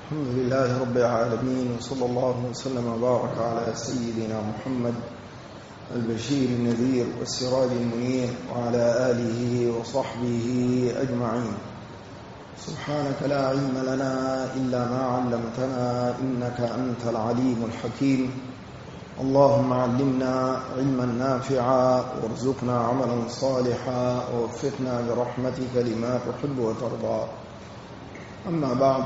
الحمد لله رب العالمين، وصلى الله وسلم وبارك على سيدنا محمد البشير النذير والسراج المنير وعلى آله وصحبه أجمعين. سبحانك لا علم لنا إلا ما علمتنا إنك أنت العليم الحكيم. اللهم علمنا علما نافعا وارزقنا عملا صالحا ووفقنا برحمتك لما تحب وترضى. أما بعد،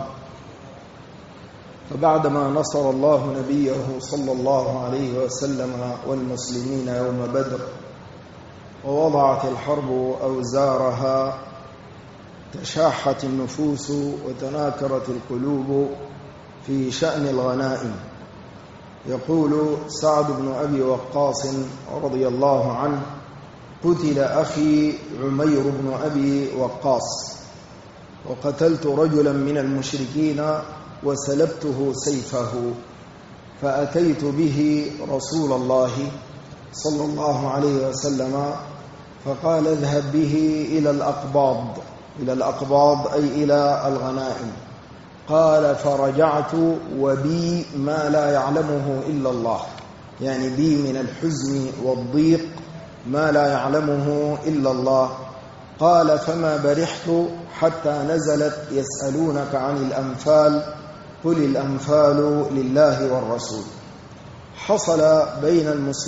فبعدما نصر الله نبيه صلى الله عليه وسلم والمسلمين يوم بدر ووضعت الحرب أوزارها، تشاحت النفوس وتناكرت القلوب في شأن الغنائم. يقول سعد بن أبي وقاص رضي الله عنه: قتل أخي عمير بن أبي وقاص، وقتلت رجلا من المشركين وسلبته سيفه، فأتيت به رسول الله صلى الله عليه وسلم فقال: اذهب به إلى الأقباض أي إلى الغنائم. قال: فرجعت وبي ما لا يعلمه إلا الله، يعني بي من الحزن والضيق ما لا يعلمه إلا الله. قال: فما برحت حتى نزلت: يسألونك عن الأنفال قل الأنفال لله والرسول. حصل بين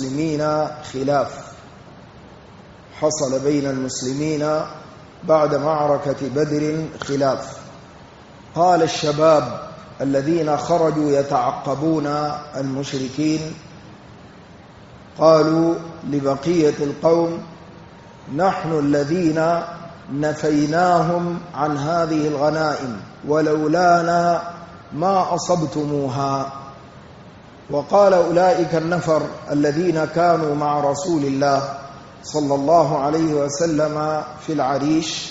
المسلمين بعد معركة بدر خلاف. قال الشباب الذين خرجوا يتعقبون المشركين، قالوا لبقية القوم: نحن الذين نفيناهم عن هذه الغنائم، ولولانا ما أصبتموها. وقال أولئك النفر الذين كانوا مع رسول الله صلى الله عليه وسلم في العريش: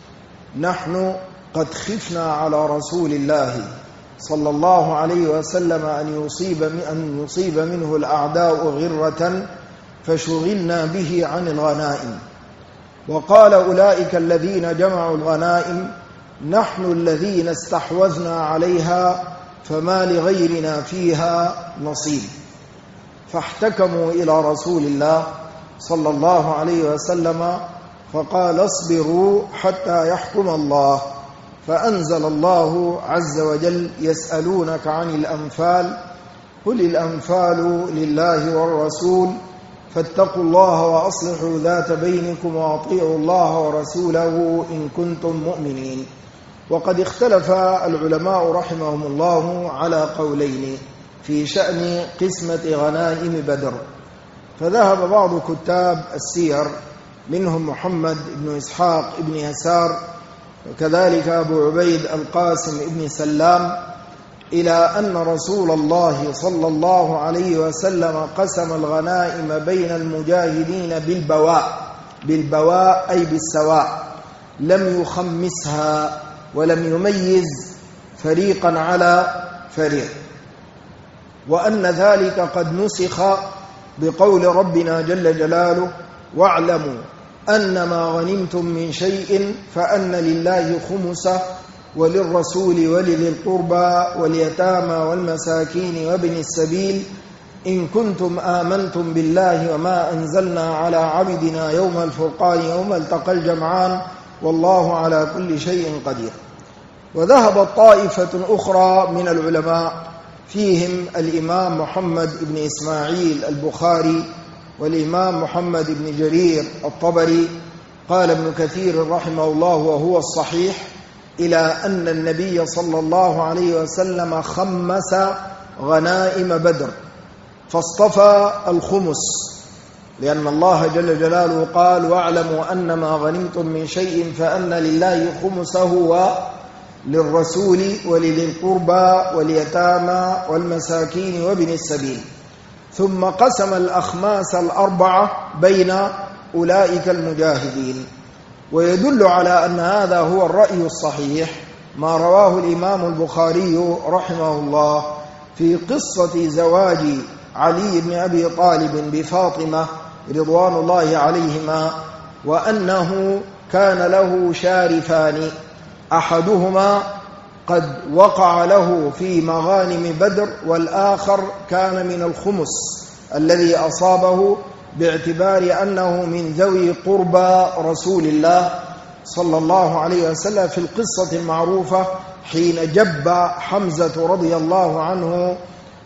نحن قد خفنا على رسول الله صلى الله عليه وسلم أن يصيب منه الأعداء غرة فشغلنا به عن الغنائم. وقال أولئك الذين جمعوا الغنائم: نحن الذين استحوذنا عليها فما لغيرنا فيها نصيب. فاحتكموا إلى رسول الله صلى الله عليه وسلم فقال: اصبروا حتى يحكم الله. فأنزل الله عز وجل: يسألونك عن الأنفال قل الأنفال لله والرسول فاتقوا الله وأصلحوا ذات بينكم وأطيعوا الله ورسوله إن كنتم مؤمنين. وقد اختلف العلماء رحمهم الله على قولين في شأن قسمة غنائم بدر. فذهب بعض كتاب السير منهم محمد بن إسحاق بن يسار وكذلك أبو عبيد القاسم بن سلام إلى أن رسول الله صلى الله عليه وسلم قسم الغنائم بين المجاهدين بالبواء أي بالسواء، لم يخمسها ولم يميز فريقا على فريق، وأن ذلك قد نسخ بقول ربنا جل جلاله: واعلموا أنما غنمتم من شيء فأن لله خمسه وللرسول ولذي القربى واليتامى والمساكين وابن السبيل إن كنتم آمنتم بالله وما أنزلنا على عبدنا يوم الفرقان يوم التقى الجمعان والله على كل شيء قدير. وذهبت طائفة أخرى من العلماء فيهم الإمام محمد بن إسماعيل البخاري والإمام محمد بن جرير الطبري. قال ابن كثير رحمه الله وهو الصحيح: إلى أن النبي صلى الله عليه وسلم خمس غنائم بدر فاصطفى الخمس، لأن الله جل جلاله قال: واعلموا أنما غنمتم من شيء فأن لله خمسه وللرسول ولذي القربى واليتامى والمساكين وابن السبيل. ثم قسم الأخماس الأربعة بين أولئك المجاهدين. ويدل على أن هذا هو الرأي الصحيح ما رواه الإمام البخاري رحمه الله في قصة زواج علي بن أبي طالب بفاطمة رضوان الله عليهما، وأنه كان له شارفان، أحدهما قد وقع له في مغانم بدر، والآخر كان من الخمس الذي أصابه باعتبار أنه من ذوي قربى رسول الله صلى الله عليه وسلم في القصة المعروفة حين جب حمزة رضي الله عنه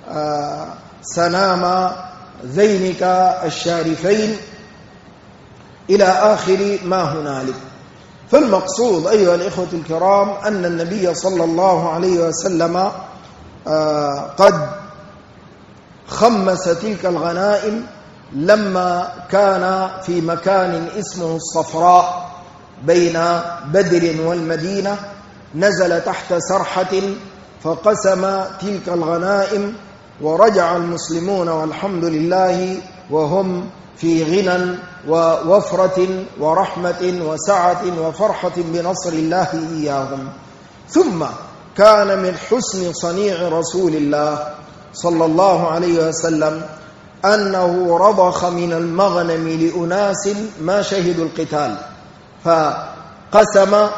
سنام ذينك الشارفين إلى آخر ما هنالك. فالمقصود أيها الإخوة الكرام أن النبي صلى الله عليه وسلم قد خمس تلك الغنائم لما كان في مكان اسمه الصفراء بين بدر والمدينة، نزل تحت سرحة فقسم تلك الغنائم، ورجع المسلمون والحمد لله وهم في غنى ووفرة ورحمة وسعة وفرحة بنصر الله إياهم. ثم كان من حسن صنيع رسول الله صلى الله عليه وسلم أنه رضخ من المغنم لأناس ما شهدوا القتال، فقسم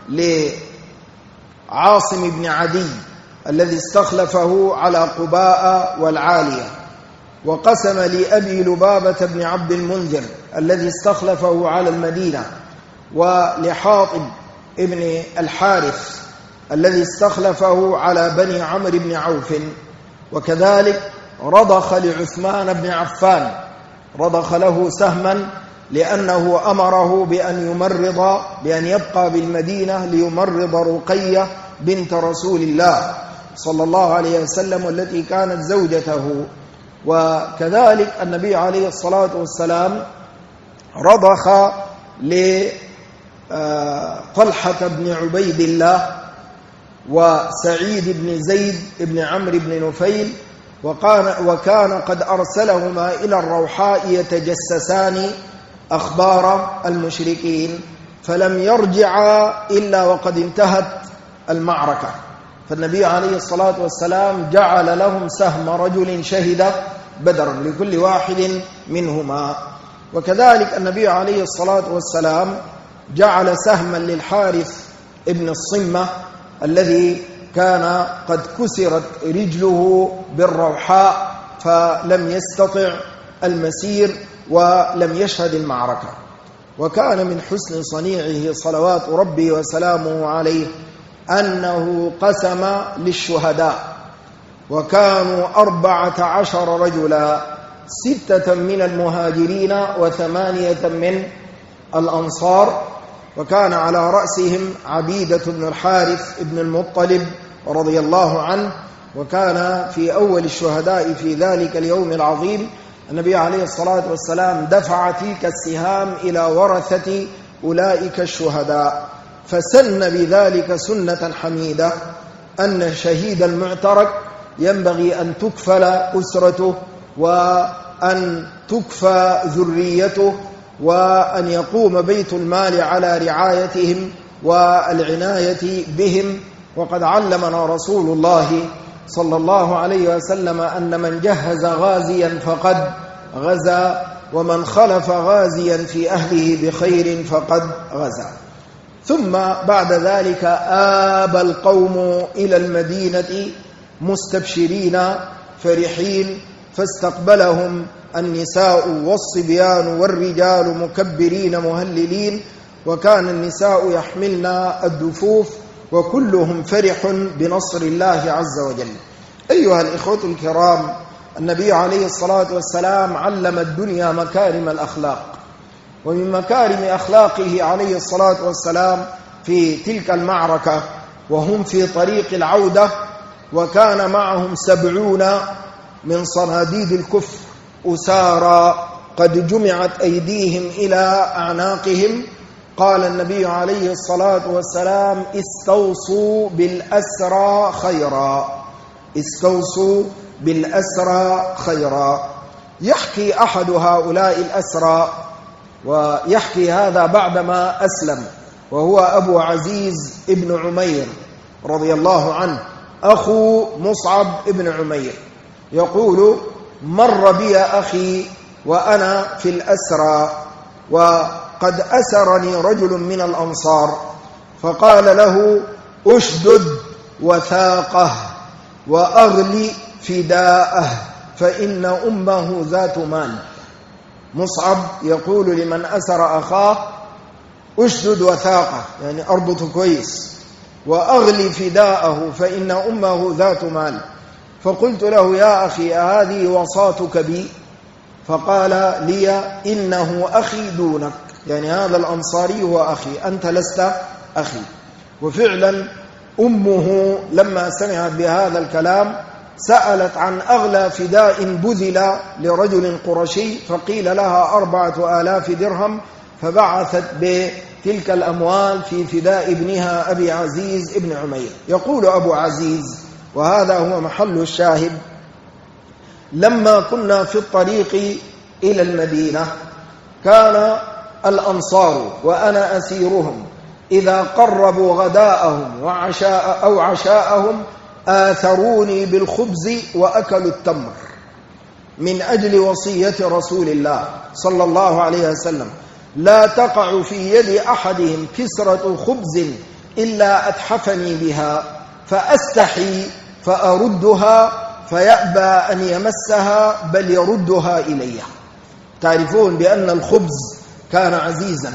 لعاصم بن عدي الذي استخلفه على قباء والعالية، وقسم لأبي لبابة بن عبد المنذر الذي استخلفه على المدينة، ولحاطب ابن الحارث الذي استخلفه على بني عمرو بن عوف. وكذلك رضخ لعثمان بن عفان، رضخ له سهما لأنه أمره بأن يبقى بالمدينة ليمرض رقية بنت رسول الله صلى الله عليه وسلم والتي كانت زوجته. وكذلك النبي عليه الصلاة والسلام رضخ لطلحة بن عبيد الله وسعيد بن زيد بن عمرو بن نفيل، وكان قد أرسلهما إلى الروحاء يتجسسان أخبار المشركين، فلم يرجعا إلا وقد انتهت المعركة. فالنبي عليه الصلاة والسلام جعل لهم سهم رجل شهد بدرا لكل واحد منهما. وكذلك النبي عليه الصلاة والسلام جعل سهما للحارث ابن الصمة الذي كان قد كسرت رجله بالروحاء فلم يستطع المسير ولم يشهد المعركة. وكان من حسن صنيعه صلوات ربي وسلامه عليه أنه قسم للشهداء، وكانوا 14 رجلا، 6 من المهاجرين و8 من الأنصار، وكان على رأسهم عبيدة بن الحارث بن المطلب رضي الله عنه، وكان في أول الشهداء في ذلك اليوم العظيم. النبي عليه الصلاة والسلام دفع تلك السهام إلى ورثة أولئك الشهداء، فسن بذلك سنة حميدة أن الشهيد المعترك ينبغي أن تكفل أسرته وأن تكفى ذريته وأن يقوم بيت المال على رعايتهم والعناية بهم. وقد علمنا رسول الله صلى الله عليه وسلم أن من جهز غازيا فقد غزا، ومن خلف غازيا في أهله بخير فقد غزا. ثم بعد ذلك آب القوم إلى المدينة مستبشرين فرحين، فاستقبلهم النساء والصبيان والرجال مكبرين مهللين، وكان النساء يحملن الدفوف، وكلهم فرح بنصر الله عز وجل. أيها الإخوة الكرام، النبي عليه الصلاة والسلام علم الدنيا مكارم الأخلاق، ومن مكارم أخلاقه عليه الصلاة والسلام في تلك المعركة وهم في طريق العودة، وكان معهم 70 من صناديد الكفر أسارى قد جمعت أيديهم إلى أعناقهم. قال النبي عليه الصلاة والسلام: استوصوا بالأسرى خيرا، استوصوا بالأسرى خيرا. يحكي أحد هؤلاء الأسرى، ويحكي هذا بعدما أسلم، وهو أبو عزيز ابن عمير رضي الله عنه أخو مصعب ابن عمير، يقول: مر بي أخي وأنا في الأسرى، وقد أسرني رجل من الأنصار، فقال له: أشدد وثاقه وأغل فداءه فإن أمه ذات مال. مصعب يقول لمن أسر أخاه أشدد وثاقه، يعني أربط كويس، وأغل فداءه فإن أمه ذات مال. فقلت له يا أخي هذه وصاتك بي؟ فقال لي إنه أخي دونك، يعني هذا الأنصاري هو أخي، أنت لست أخي. وفعلا أمه لما سمعت بهذا الكلام سألت عن أغلى فداء بذل لرجل قرشي، فقيل لها 4000 درهم، فبعثت بتلك الأموال في فداء ابنها أبي عزيز ابن عمير. يقول أبو عزيز، وهذا هو محل الشاهد: لما كنا في الطريق إلى المدينة كان الأنصار وأنا أسيرهم إذا قربوا غداءهم وعشاء أو عشاءهم آثروني بالخبز وأكلوا التمر، من أجل وصية رسول الله صلى الله عليه وسلم: لا تقع في يد أحدهم كسرة خبز إلا أتحفني بها فأستحي فأردها فيأبى أن يمسها بل يردها إلي. تعرفون بأن الخبز كان عزيزا،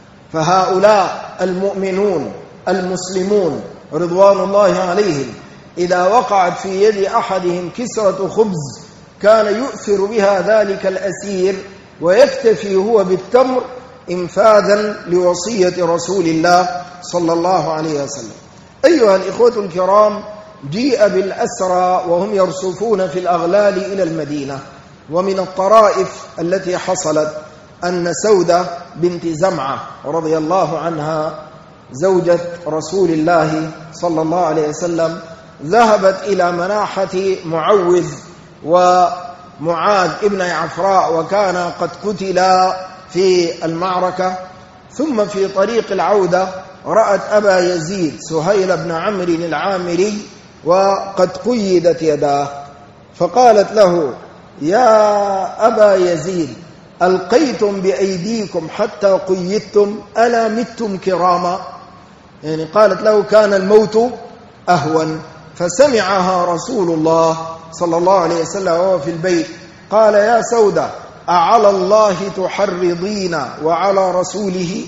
فهؤلاء المؤمنون المسلمون رضوان الله عليهم إذا وقعت في يد أحدهم كسرة خبز كان يؤثر بها ذلك الأسير ويكتفي هو بالتمر إنفاذا لوصية رسول الله صلى الله عليه وسلم. أيها الإخوة الكرام، جيء بالأسرى وهم يرصفون في الأغلال إلى المدينة. ومن الطرائف التي حصلت أن سودة بنت زمعة رضي الله عنها زوجة رسول الله صلى الله عليه وسلم ذهبت إلى مناحة معوذ ومعاذ ابن عفراء، وكان قد قتلا في المعركة. ثم في طريق العودة رأت أبا يزيد سهيل بن عمرو العامري وقد قيدت يداه، فقالت له: يا أبا يزيد، ألقيتم بأيديكم حتى قيدتم ألا متم كراما؟ يعني قالت له كان الموت أهون. فسمعها رسول الله صلى الله عليه وسلم وهو في البيت، قال: يا سودة، أعلى الله تحرضين وعلى رسوله؟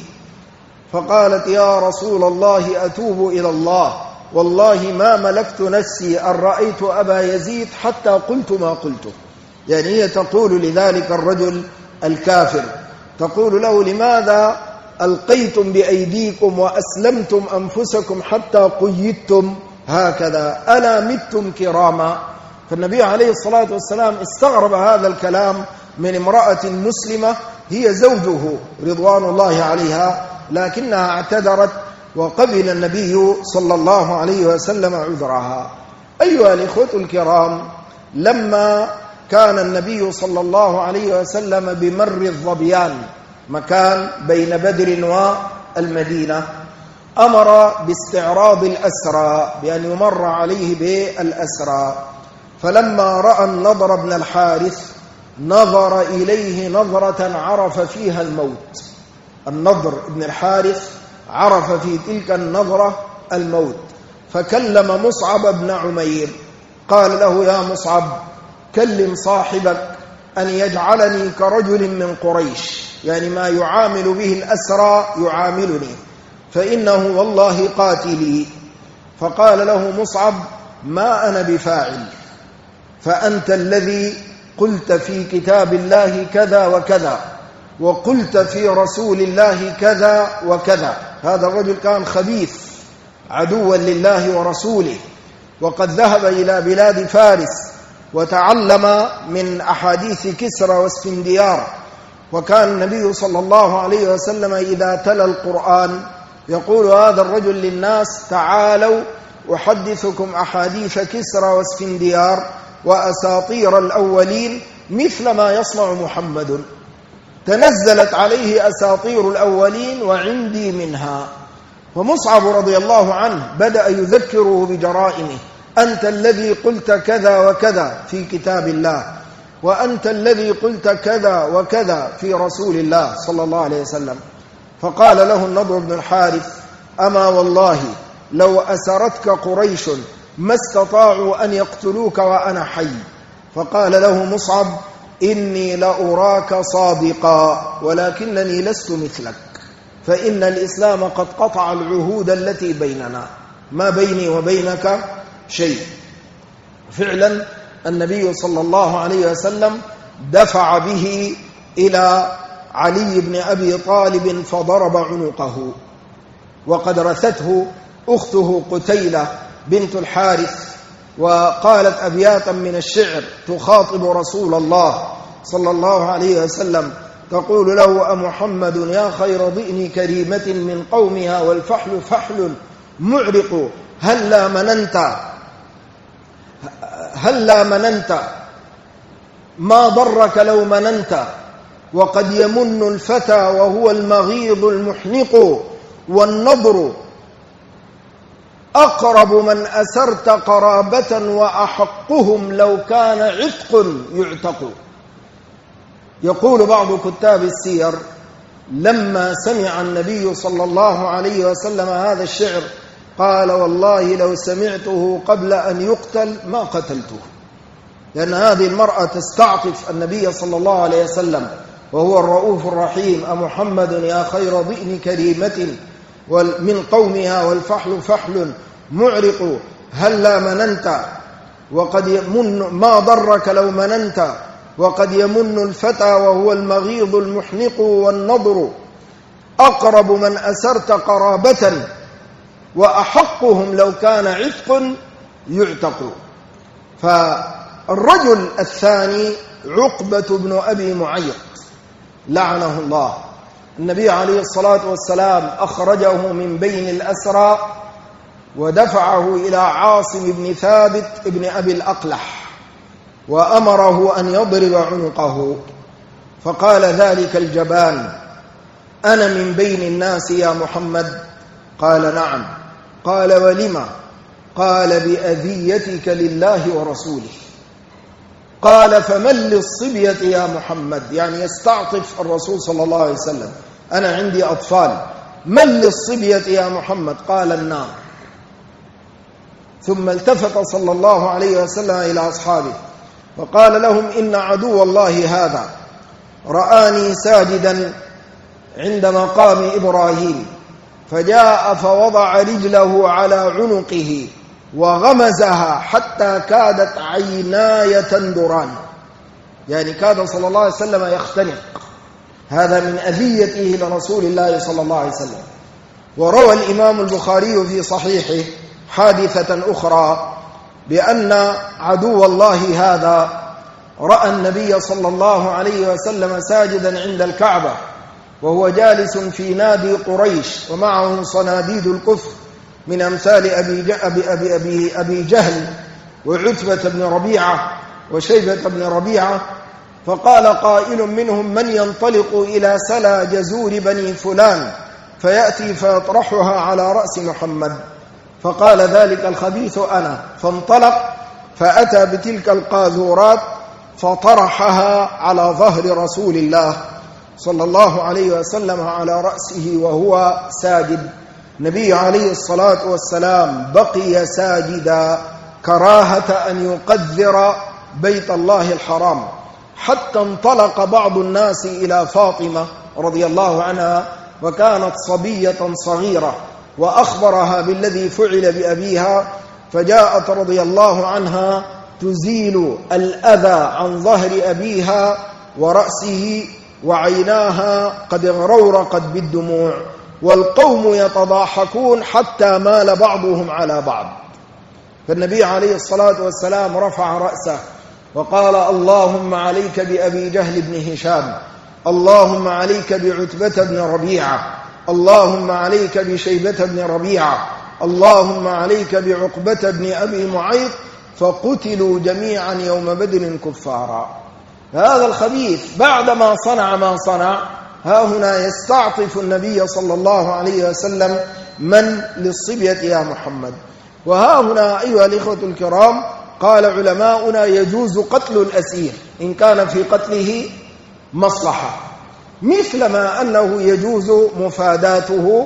فقالت: يا رسول الله أتوب إلى الله، والله ما ملكت نفسي أن رأيت أبا يزيد حتى قلت ما قلته. يعني هي تقول لذلك الرجل الكافر، تقول له: لماذا ألقيتم بأيديكم وأسلمتم أنفسكم حتى قيدتم هكذا؟ ألا متم كراما؟ فالنبي عليه الصلاة والسلام استغرب هذا الكلام من امرأة مسلمة هي زوجه رضوان الله عليها، لكنها اعتذرت وقبل النبي صلى الله عليه وسلم عذرها. أيها الإخوة الكرام، لما كان النبي صلى الله عليه وسلم بمر الظبيان، مكان بين بدر والمدينة، أمر باستعراض الأسرى، بأن يمر عليه بالأسرى. فلما رأى النضر بن الحارث نظر إليه نظرة عرف فيها الموت. النضر بن الحارث عرف في تلك النظرة الموت، فكلم مصعب بن عمير، قال له: يا مصعب، كلم صاحبك أن يجعلني كرجل من قريش، يعني ما يعامل به الأسرى يعاملني، فإنه والله قاتلي. فقال له مصعب: ما أنا بفاعل، فأنت الذي قلت في كتاب الله كذا وكذا، وقلت في رسول الله كذا وكذا. هذا الرجل كان خبيث عدوا لله ورسوله، وقد ذهب إلى بلاد فارس وتعلم من أحاديث كسرى واسفنديار. وكان النبي صلى الله عليه وسلم إذا تلا القرآن يقول هذا الرجل للناس: تعالوا أحدثكم أحاديث كسرى واسفنديار وأساطير الأولين مثل ما يصنع محمد. تنزلت عليه أساطير الأولين وعندي منها. ومصعب رضي الله عنه بدأ يذكره بجرائمه: أنت الذي قلت كذا وكذا في كتاب الله، وأنت الذي قلت كذا وكذا في رسول الله صلى الله عليه وسلم. فقال له النضر بن الحارث: أما والله لو أسرتك قريش ما استطاعوا أن يقتلوك وأنا حي. فقال له مصعب: إني لأراك صادقا ولكنني لست مثلك، فإن الإسلام قد قطع العهود التي بيننا، ما بيني وبينك شيء. فعلا النبي صلى الله عليه وسلم دفع به إلى علي بن أبي طالب فضرب عنقه، وقد رثته أخته قتيلة بنت الحارث، وقالت أبياتا من الشعر تخاطب رسول الله صلى الله عليه وسلم، تقول له: أمحمد يا خير ضئن كريمة من قومها والفحل فحل معرق، هلا مننت ما ضرك لو مننت، وقد يمن الفتى وهو المغيض المحنق، والنضر أقرب من أسرت قرابة وأحقهم لو كان عتق يعتق. يقول بعض كتاب السير: لما سمع النبي صلى الله عليه وسلم هذا الشعر قال: والله لو سمعته قبل أن يقتل ما قتلته، لأن هذه المرأة تستعطف النبي صلى الله عليه وسلم وهو الرؤوف الرحيم: أمحمد يا خير ضئن كريمة من قومها والفحل فحل معرق، هلا مننت وقد يمن ما ضرك لو مننت، وقد يمن الفتى وهو المغيض المحنق، والنضر أقرب من أسرت قرابة وأحقهم لو كان عتق يعتق. فالرجل الثاني عقبة بن أبي معيط لعنه الله، النبي عليه الصلاة والسلام أخرجه من بين الأسرى ودفعه إلى عاصم بن ثابت بن أبي الأقلح وأمره أن يضرب عنقه، فقال ذلك الجبان: أنا من بين الناس يا محمد؟ قال: نعم. قال: ولما؟ قال: بأذيتك لله ورسوله. قال: فمن للصبية يا محمد؟ يعني يستعطف الرسول صلى الله عليه وسلم: أنا عندي أطفال، من للصبية يا محمد؟ قال: النار. ثم التفت صلى الله عليه وسلم إلى أصحابه فقال لهم: إن عدو الله هذا رآني ساجدا عند مقام إبراهيم، فجاء فوضع رجله على عنقه وغمزها حتى كادت عيناي تندران، يعني كاد صلى الله عليه وسلم يختنق. هذا من أذيته لرسول الله صلى الله عليه وسلم. وروى الإمام البخاري في صحيحه حادثة أخرى بأن عدو الله هذا رأى النبي صلى الله عليه وسلم ساجدا عند الكعبة وهو جالس في نادي قريش ومعه صناديد الكفر من أمثال أبي جهل وعتبة بن ربيعة وشيبة بن ربيعة، فقال قائل منهم: من ينطلق إلى سلا جزور بني فلان فيأتي فيطرحها على رأس محمد؟ فقال ذلك الخبيث: أنا. فانطلق فأتى بتلك القاذورات فطرحها على ظهر رسول الله صلى الله عليه وسلم على رأسه وهو ساجد. النبي عليه الصلاة والسلام بقي ساجدا كراهة أن يقذر بيت الله الحرام، حتى انطلق بعض الناس إلى فاطمة رضي الله عنها وكانت صبية صغيرة وأخبرها بالذي فعل بأبيها، فجاءت رضي الله عنها تزيل الأذى عن ظهر أبيها ورأسه وعيناها قد اغرورقت بالدموع، والقوم يتضاحكون حتى مال بعضهم على بعض. فالنبي عليه الصلاة والسلام رفع رأسه وقال: اللهم عليك بأبي جهل بن هشام، اللهم عليك بعتبة بن ربيعة، اللهم عليك بشيبة بن ربيعة، اللهم عليك بعقبة بن أبي معيط، فقتلوا جميعا يوم بدر كفارا. هذا الخبيث بعدما صنع ما صنع ها هنا يستعطف النبي صلى الله عليه وسلم: من للصبية يا محمد؟ وها هنا أيها الإخوة الكرام قال علماؤنا: يجوز قتل الأسير إن كان في قتله مصلحة، مثل ما أنه يجوز مفاداته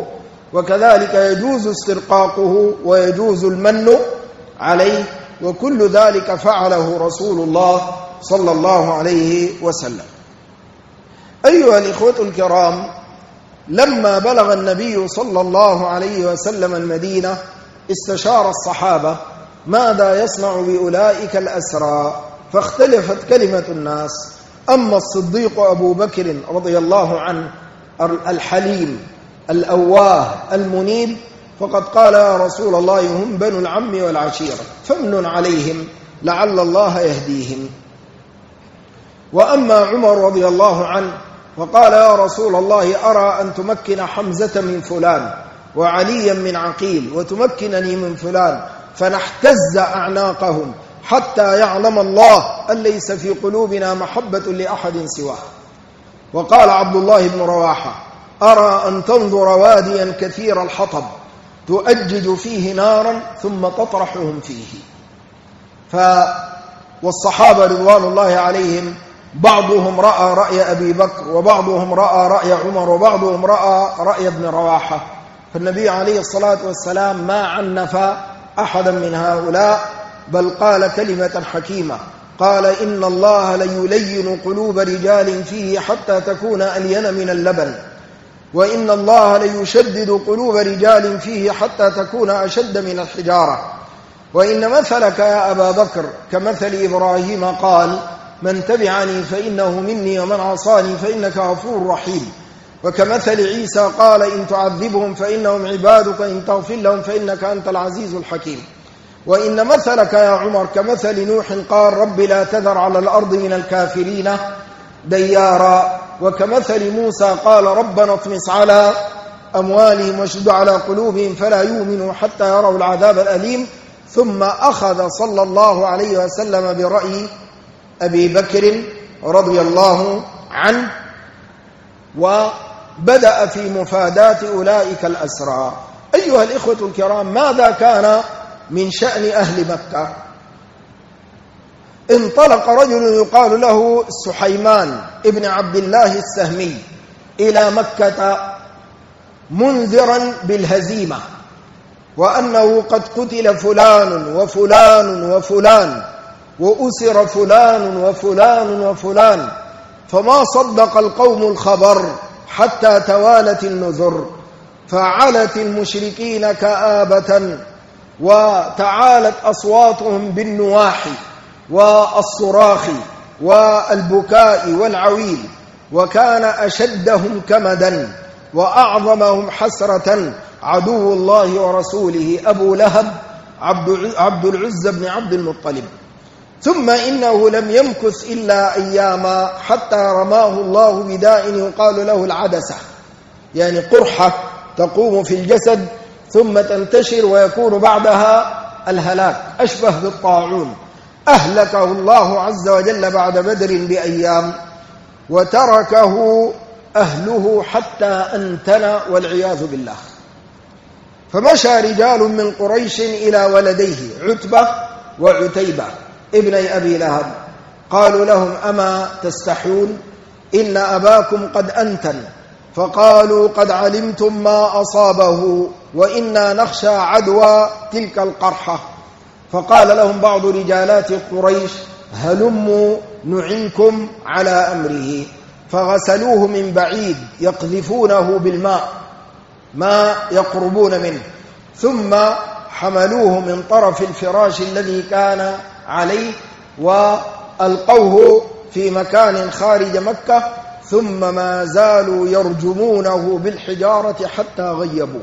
وكذلك يجوز استرقاقه ويجوز المن عليه، وكل ذلك فعله رسول الله صلى الله عليه وسلم. أيها الإخوة الكرام، لما بلغ النبي صلى الله عليه وسلم المدينة استشار الصحابة ماذا يصنع بأولئك الأسرى، فاختلفت كلمة الناس. أما الصديق أبو بكر رضي الله عنه الحليم الأواه المنيب فقد قال يا رسول الله هم بنو العم والعشيرة فامنن عليهم لعل الله يهديهم. وأما عمر رضي الله عنه فقال يا رسول الله أرى أن تمكن حمزة من فلان وعليا من عقيل وتمكنني من فلان فنحتز أعناقهم حتى يعلم الله أن ليس في قلوبنا محبة لأحد سواه. وقال عبد الله بن رواحة أرى أن تنظر واديا كثير الحطب تؤجج فيه نارا ثم تطرحهم فيه. والصحابة رضوان الله عليهم بعضهم رأى رأي أبي بكر وبعضهم رأى رأي عمر وبعضهم رأى رأي ابن رواحة، فالنبي عليه الصلاة والسلام ما عنف أحدا من هؤلاء، بل قال كلمة حكيمة، قال إن الله ليلين قلوب رجال فيه حتى تكون ألين من اللبن، وإن الله ليشدد قلوب رجال فيه حتى تكون أشد من الحجارة، وإن مثلك يا أبا بكر كمثل إبراهيم قال من تبعني فإنه مني ومن عصاني فإنك غفور رحيم، وكمثل عيسى قال إن تعذبهم فإنهم عبادك إن تغفر لهم فإنك أنت العزيز الحكيم، وإن مثلك يا عمر كمثل نوح قال رب لا تذر على الأرض من الكافرين ديارا، وكمثل موسى قال ربنا اطمس على أموالهم واشدد على قلوبهم فلا يؤمنوا حتى يروا العذاب الأليم. ثم أخذ صلى الله عليه وسلم برأي أبي بكر رضي الله عنه وبدأ في مفادات أولئك الأسرى. أيها الإخوة الكرام، ماذا كان من شأن أهل مكة؟ انطلق رجل يقال له سحيمان ابن عبد الله السهمي إلى مكة منذرا بالهزيمة وأنه قد قتل فلان وفلان وفلان وأسر فلان وفلان وفلان، فما صدق القوم الخبر حتى توالت النذر، فعلت المشركين كآبة وتعالت أصواتهم بالنواحي والصراخ والبكاء والعويل، وكان أشدهم كمدا وأعظمهم حسرة عدو الله ورسوله أبو لهب عبد العزى بن عبد المطلب. ثم إنه لم يمكث إلا أياما حتى رماه الله بداء يقال له العدسة، يعني قرحة تقوم في الجسد ثم تنتشر ويكون بعدها الهلاك، أشبه بالطاعون. أهلكه الله عز وجل بعد بدر بأيام وتركه أهله حتى أنتن والعياذ بالله. فمشى رجال من قريش إلى ولديه عتبة وعتيبة ابني أبي لهب، قالوا لهم أما تستحيون إن أباكم قد أنتن، فقالوا قد علمتم ما أصابه وإنا نخشى عدوى تلك القرحة. فقال لهم بعض رجالات قريش هلموا نعنكم على أمره، فغسلوه من بعيد يقذفونه بالماء ما يقربون منه، ثم حملوه من طرف الفراش الذي كان عليه وألقوه في مكان خارج مكة، ثم ما زالوا يرجمونه بالحجارة حتى غيبوه.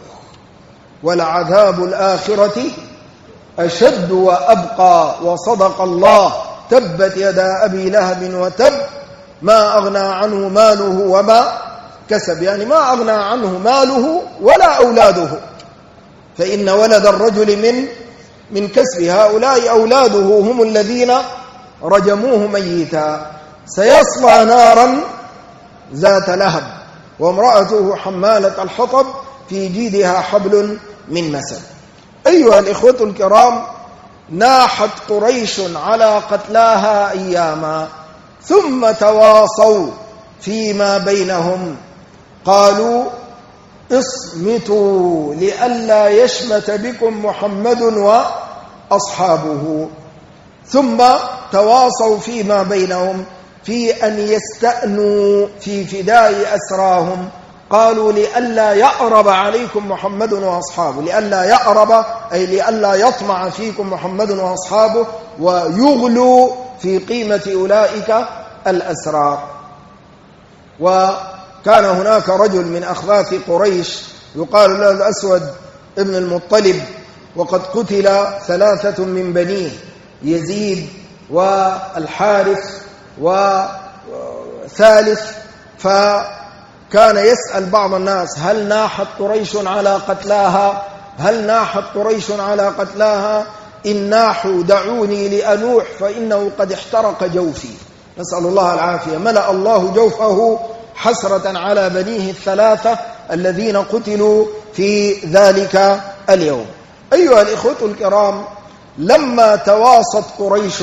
ولعذاب الآخرة أشد وأبقى، وصدق الله تبت يدا أبي لهب وتب ما أغنى عنه ماله وما كسب، يعني ما أغنى عنه ماله ولا أولاده، فإن ولد الرجل من كسب، هؤلاء أولاده هم الذين رجموه ميتا. سيصلى نارا ذات لهب وامرأته حمالة الحطب في جيدها حبل من مسد. أيها الإخوة الكرام، ناحت قريش على قتلاها أياما، ثم تواصوا فيما بينهم، قالوا اصمتوا لئلا يشمت بكم محمد وأصحابه. ثم تواصوا فيما بينهم في أن يستأنوا في فداء أسراهم. قالوا لئلا يأرب عليكم محمد وأصحابه، لئلا يأرب أي لئلا يطمع فيكم محمد وأصحابه ويغلوا في قيمة أولئك الأسرار. وكان هناك رجل من أخباث قريش يقال له الأسود ابن المطلب، وقد قتل 3 من بنيه، يزيد والحارث وثالث. فكان يسأل بعض الناس: هل ناحت قريش على قتلاها؟ هل ناحت قريش على قتلاها؟ إن ناحوا دعوني لأنوح فإنه قد احترق جوفي. نسأل الله العافية. ملأ الله جوفه حسرة على بنيه 3 الذين قتلوا في ذلك اليوم. أيها الإخوة الكرام، لما تواصت قريش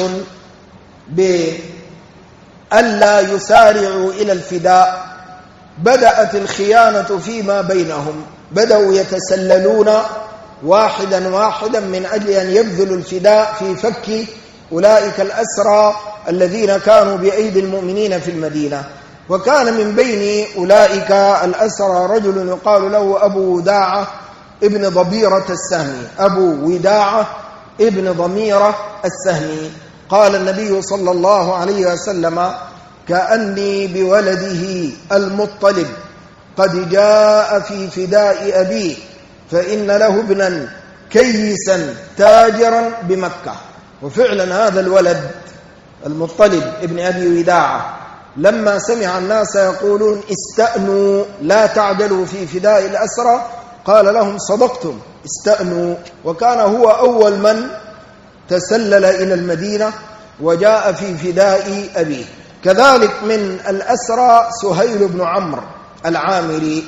بألا يسارعوا إلى الفداء، بدأت الخيانة فيما بينهم، بدأوا يتسللون واحدا واحدا من أجل أن يبذلوا الفداء في فك أولئك الأسرى الذين كانوا بأيدي المؤمنين في المدينة. وكان من بين أولئك الأسرى رجل يقال له أبو وداعة ابن ضميرة السهمي. أبو وداعة ابن ضميرة السهمي. قال النبي صلى الله عليه وسلم: كأني بولده المطلب قد جاء في فداء أبيه، فإن له ابنا كيسا تاجرا بمكة. وفعلا هذا الولد المطلب ابن أبي وداعة لما سمع الناس يقولون استأنوا لا تعجلوا في فداء الأسرى، قال لهم: صدقتم، استأنوا. وكان هو أول من تسلل إلى المدينة وجاء في فداء أبيه. كذلك من الأسرى سهيل بن عمرو العامري.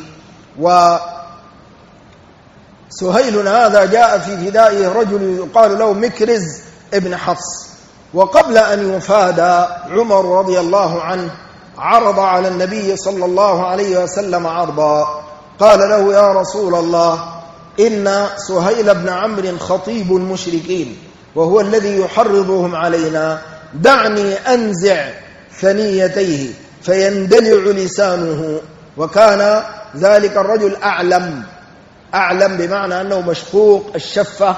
وسهيل هذا جاء في فدائه رجل يقال له مكرز ابن حفص. وقبل أن يفادى عمر رضي الله عنه عرض على النبي صلى الله عليه وسلم عرضا، قال له: يا رسول الله، إن سهيل بن عمرو خطيب المشركين وهو الذي يحرضهم علينا، دعني أنزع ثنيتيه فيندلع لسانه. وكان ذلك الرجل أعلم بمعنى أنه مشقوق الشفة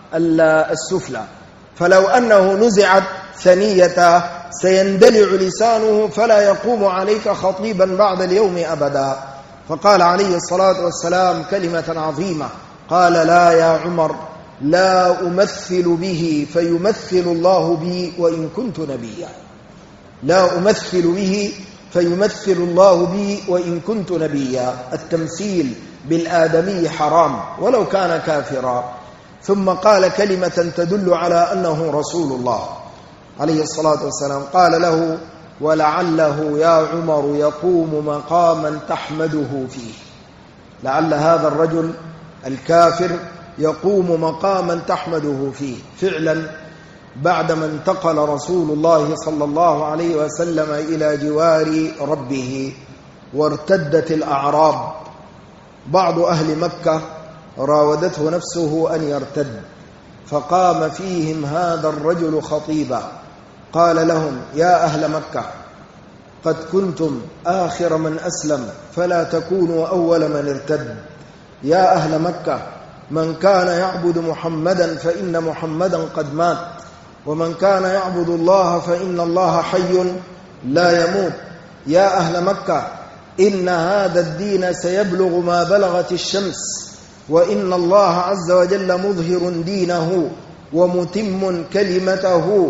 السفلى، فلو أنه نزعت ثنيته سيندلع لسانه فلا يقوم عليك خطيبا بعد اليوم أبدا. فقال عليه الصلاة والسلام كلمة عظيمة، قال: لا يا عمر، لا أمثل به فيمثل الله بي وإن كنت نبيا. لا أمثل به فيمثل الله بي وإن كنت نبيا. التمثيل بالآدمي حرام ولو كان كافرا. ثم قال كلمة تدل على أنه رسول الله عليه الصلاة والسلام، قال له: ولعله يا عمر يقوم مقاما تحمده فيه. لعل هذا الرجل الكافر يقوم مقاما تحمده فيه. فعلا بعدما انتقل رسول الله صلى الله عليه وسلم إلى جوار ربه وارتدت الأعراب، بعض أهل مكة راودته نفسه أن يرتد، فقام فيهم هذا الرجل خطيبا قال لهم: يا أهل مكة، قد كنتم آخر من أسلم فلا تكونوا أول من ارتد. يا أهل مكة، من كان يعبد محمدا فإن محمدا قد مات، ومن كان يعبد الله فإن الله حي لا يموت. يا أهل مكة، إن هذا الدين سيبلغ ما بلغت الشمس، وإن الله عز وجل مظهر دينه ومتم كلمته،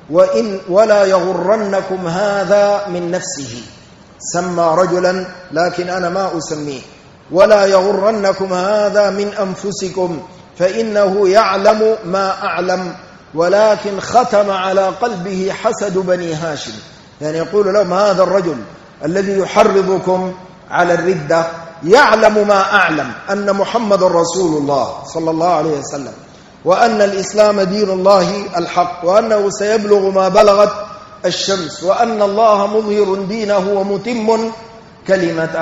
ولا يغرنكم هذا من نفسه. سمى رجلا لكن أنا ما أسميه. ولا يغرنكم هذا من أنفسكم فإنه يعلم ما أعلم، ولكن ختم على قلبه حسد بني هاشم. يعني يقول لهم هذا الرجل الذي يحرضكم على الردة يعلم ما أعلم، أن محمد رسول الله صلى الله عليه وسلم، وأن الإسلام دين الله الحق، وأنه سيبلغ ما بلغت الشمس، وأن الله مظهر دينه ومتم كلمته.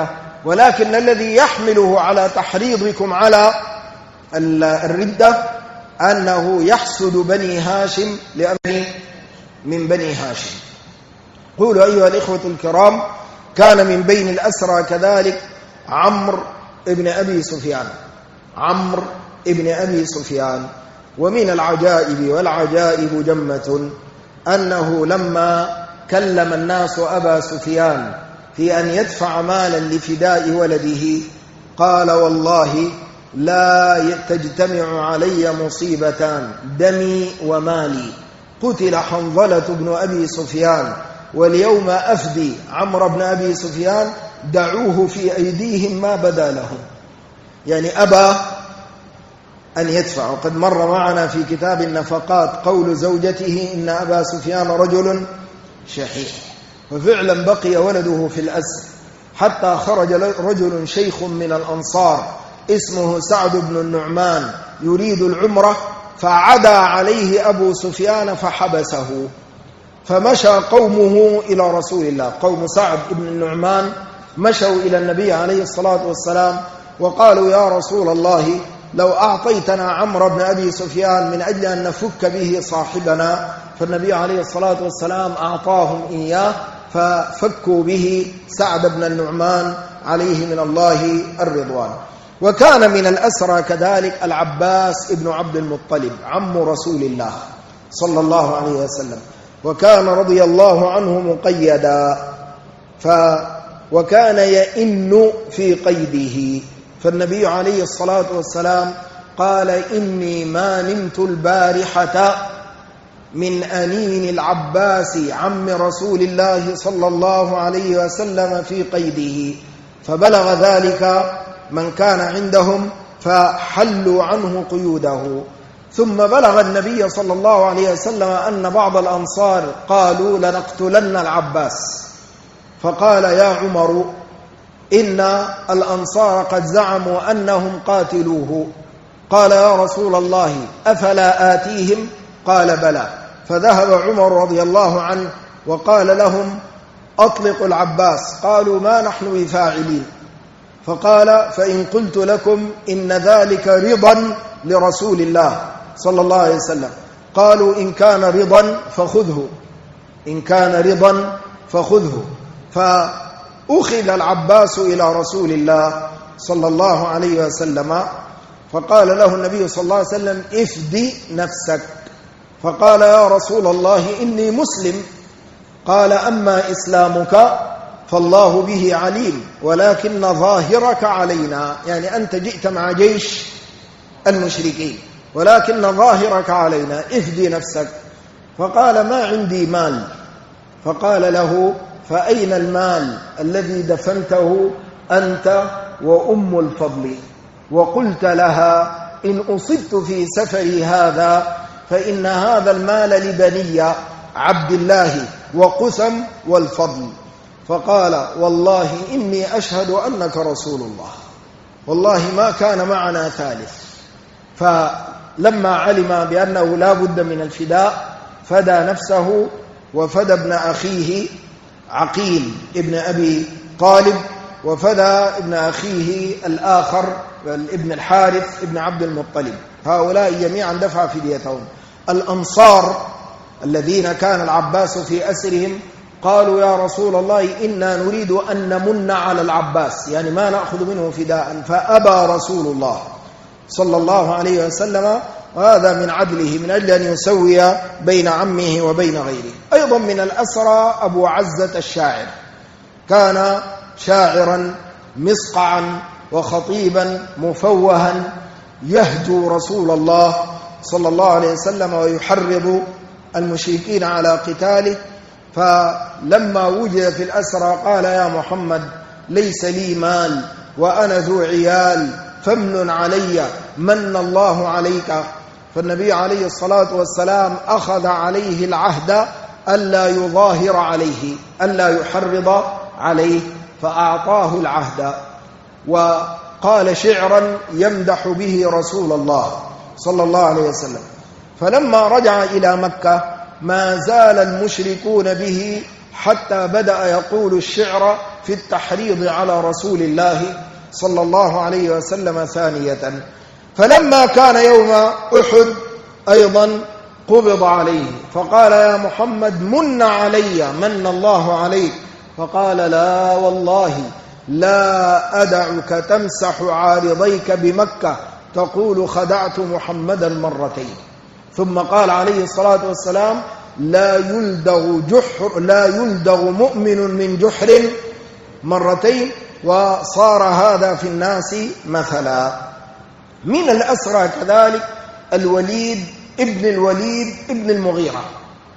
ولكن الذي يحمله على تحريضكم على الردة أنه يحسد بني هاشم لأنه من بني هاشم. قولوا أيها الإخوة الكرام، كان من بين الأسرى كذلك عمرو ابن أبي سفيان. عمرو ابن أبي سفيان. ومن العجائب، والعجائب جمة، أنه لما كلم الناس أبا سفيان في أن يدفع مالا لفداء ولده قال: والله لا تجتمع علي مصيبتان، دمي ومالي. قتل حنظلة بن أبي سفيان واليوم أفدي عمرو بن أبي سفيان، دعوه في أيديهم ما بدا لهم. يعني أبى أن يدفع. وقد مر معنا في كتاب النفقات قول زوجته: إن أبا سفيان رجل شحيح. وفعلا بقي ولده في الأسر حتى خرج رجل شيخ من الأنصار اسمه سعد بن النعمان يريد العمرة، فعدى عليه أبو سفيان فحبسه. فمشى قومه إلى رسول الله، قوم سعد بن النعمان مشوا إلى النبي عليه الصلاة والسلام وقالوا: يا رسول الله، لو أعطيتنا عمرو بن أبي سفيان من أجل أن نفك به صاحبنا. فالنبي عليه الصلاة والسلام أعطاهم إياه، ففكوا به سعد بن النعمان عليه من الله الرضوان. وكان من الأسرى كذلك العباس بن عبد المطلب عم رسول الله صلى الله عليه وسلم، وكان رضي الله عنه مقيدا، وكان يئن في قيده. فالنبي عليه الصلاة والسلام قال: إني ما نمت البارحة من أنين العباس عم رسول الله صلى الله عليه وسلم في قيده. فبلغ ذلك من كان عندهم فحلوا عنه قيوده. ثم بلغ النبي صلى الله عليه وسلم أن بعض الأنصار قالوا: لنقتلن العباس. فقال: يا عمر، إن الأنصار قد زعموا أنهم قاتلوه. قال: يا رسول الله، أفلا آتيهم؟ قال: بلى. فذهب عمر رضي الله عنه وقال لهم: أطلقوا العباس. قالوا: ما نحن بفاعلين. فقال: فإن قلت لكم إن ذلك رضا لرسول الله صلى الله عليه وسلم. قالوا: إن كان رضا فخذه، إن كان رضا فخذه. فأخذ العباس إلى رسول الله صلى الله عليه وسلم، فقال له النبي صلى الله عليه وسلم: افدي نفسك. فقال: يا رسول الله، إني مسلم. قال: أما إسلامك فالله به عليم، ولكن ظاهرك علينا. يعني أنت جئت مع جيش المشركين، ولكن ظاهرك علينا، افدي نفسك. فقال: ما عندي مال. فقال له: فأين المال الذي دفنته أنت وأم الفضل؟ وقلت لها: إن أصبت في سفري هذا فإن هذا المال لبني عبد الله وقسم والفضل. فقال: والله إني أشهد أنك رسول الله، والله ما كان معنا ثالث. فلما علم بأنه لا بد من الفداء فدى نفسه وفدى ابن أخيه عقيل ابن أبي طالب، وفدى ابن أخيه الآخر ابن الحارث ابن عبد المطلب. هؤلاء جميعا دفع فديتهم. الأنصار الذين كان العباس في أسرهم قالوا: يا رسول الله، إنا نريد أن نمن على العباس، يعني ما نأخذ منه فداء. فأبى رسول الله صلى الله عليه وسلم، وهذا من عدله من أجل أن يسوي بين عمه وبين غيره. أيضا من الأسرى أبو عزة الشاعر، كان شاعرا مصقعا وخطيبا مفوها يهجو رسول الله صلى الله عليه وسلم ويحرض المشركين على قتاله. فلما وجد في الأسرى قال: يا محمد، ليس لي مال وأنا ذو عيال، فمن علي، من الله عليك. فالنبي عليه الصلاة والسلام أخذ عليه العهد ألا يظاهر عليه، ألا يحرض عليه، فأعطاه العهد. وقال شعرا يمدح به رسول الله صلى الله عليه وسلم. فلما رجع إلى مكة ما زال المشركون به حتى بدأ يقول الشعر في التحريض على رسول الله صلى الله عليه وسلم ثانية. فلما كان يوم أحد أيضا قبض عليه، فقال يا محمد من علي، من الله عليك؟ فقال لا والله لا أدعك تمسح عارضيك بمكة تقول خدعت محمدا مرتين. ثم قال عليه الصلاة والسلام لا يلدغ مؤمن من جحر مرتين، وصار هذا في الناس مثلا. من الأسرى كذلك الوليد ابن الوليد ابن المغيرة،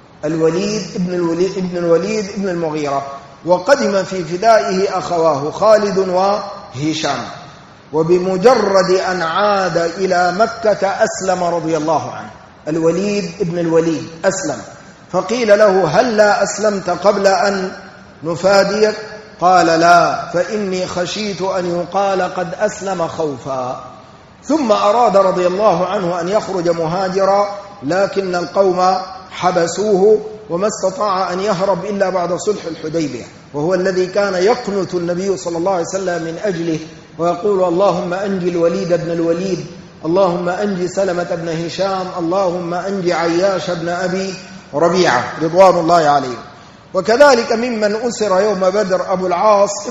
الوليد ابن المغيرة، وقدم في فدائه أخواه خالد وهشام، وبمجرد أن عاد إلى مكة أسلم رضي الله عنه. الوليد ابن الوليد أسلم، فقيل له هل لا أسلمت قبل أن نفاديك؟ قال لا، فإني خشيت أن يقال قد أسلم خوفا. ثم أراد رضي الله عنه أن يخرج مهاجرا، لكن القوم حبسوه وما استطاع أن يهرب إلا بعد صلح الحديبية، وهو الذي كان يقنت النبي صلى الله عليه وسلم من أجله ويقول اللهم أنجي الوليد بن الوليد، اللهم أنجي سلمة بن هشام، اللهم أنجي عياش بن أبي ربيعة رضوان الله عليه. وكذلك ممن أسر يوم بدر أبو العاص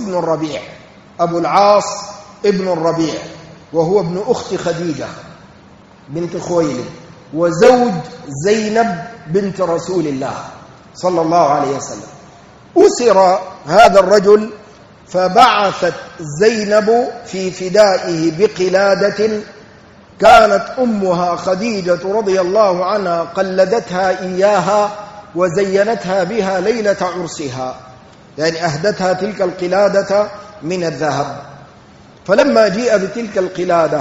ابن الربيع، وهو ابن أخت خديجة بنت خويلد وزوج زينب بنت رسول الله صلى الله عليه وسلم. أسر هذا الرجل، فبعثت زينب في فدائه بقلادة كانت أمها خديجة رضي الله عنها قلدتها إياها وزينتها بها ليلة عرسها، يعني أهدتها تلك القلادة من الذهب. فلما جيء بتلك القلادة